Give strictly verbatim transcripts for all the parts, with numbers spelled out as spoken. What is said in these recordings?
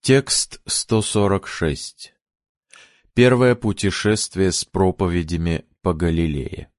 Текст сто сорок шесть. Первое путешествие с проповедями по Галилее.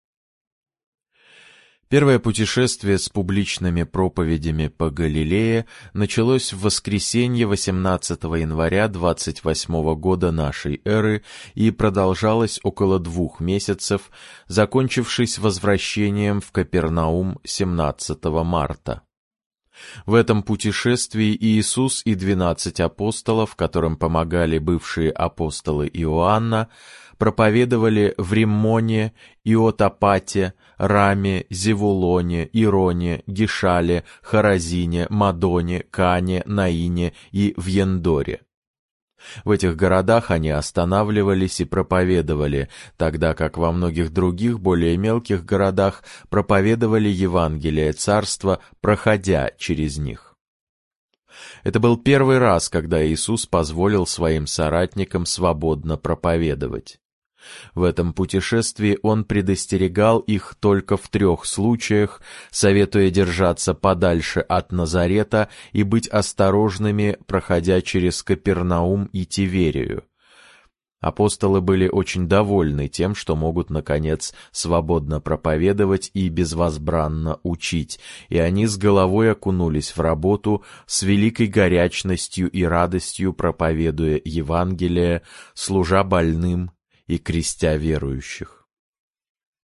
Первое путешествие с публичными проповедями по Галилее началось в воскресенье восемнадцатого января двадцать восьмого года нашей эры и продолжалось около двух месяцев, закончившись возвращением в Капернаум семнадцатого марта. В этом путешествии Иисус и двенадцать апостолов, которым помогали бывшие апостолы Иоанна, проповедовали в Риммоне, Иотопате, Раме, Зевулоне, Ироне, Гишале, Хоразине, Мадоне, Кане, Наине и в Ендоре. В этих городах они останавливались и проповедовали, тогда как во многих других, более мелких городах проповедовали Евангелие Царства, проходя через них. Это был первый раз, когда Иисус позволил своим соратникам свободно проповедовать. В этом путешествии Он предостерегал их только в трех случаях, советуя держаться подальше от Назарета и быть осторожными, проходя через Капернаум и Тиверию. Апостолы были очень довольны тем, что могут, наконец, свободно проповедовать и безвозбранно учить, и они с головой окунулись в работу, с великой горячностью и радостью проповедуя Евангелие, служа больным и крестя верующих.